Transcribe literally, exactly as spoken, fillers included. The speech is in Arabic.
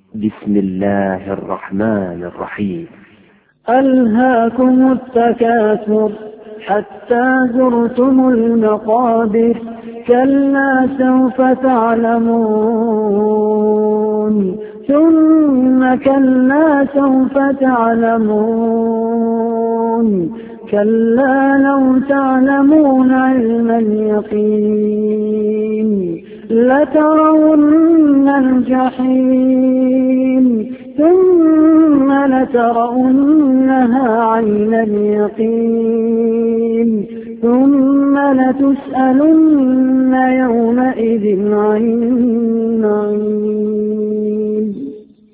بسم الله الرحمن الرحيم. ألهاكم التكاثر حتى زرتم المقابر كلا سوف تعلمون ثم كلا سوف تعلمون كلا لو تعلمون علم اليقين لترون الجحيم ثم لترونها عين اليقين ثم لتسألن يومئذ عن